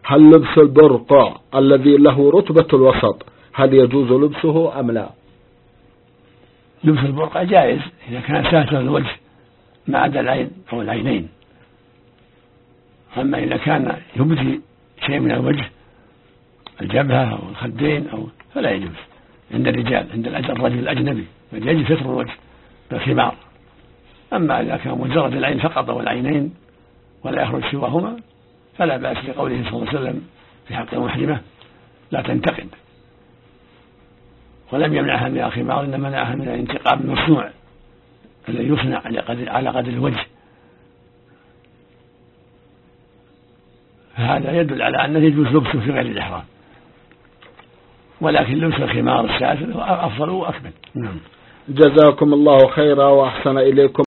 هل لبس البرقع الذي له رتبة الوسط هل يجوز لبسه أم لا؟ لبس البرقع جائز إذا كان ساتر الوجه ما عدا العين أو العينين. أما إذا كان يبدي شيء من الوجه الجبهة أو الخدين فلا يجوز عند الرجال، عند الرجل الأجنبي يجب ستر الوجه بالخمار. أما إذا كان مجرد العين فقط والعينين ولا يخرج سواهما فلا بأس، لقوله صلى الله عليه وسلم في حق المحرمة لا تنتقد، ولم يمنعها من الخمار إنما منعها من الانتقاب المصنوع الذي يصنع على قدر الوجه. هذا يدل على أنه يجوز لبسه في غير الإحرام، ولكن لبس الخمار الساتر أفضل وأكمل. جزاكم الله خيرا وأحسن إليكم.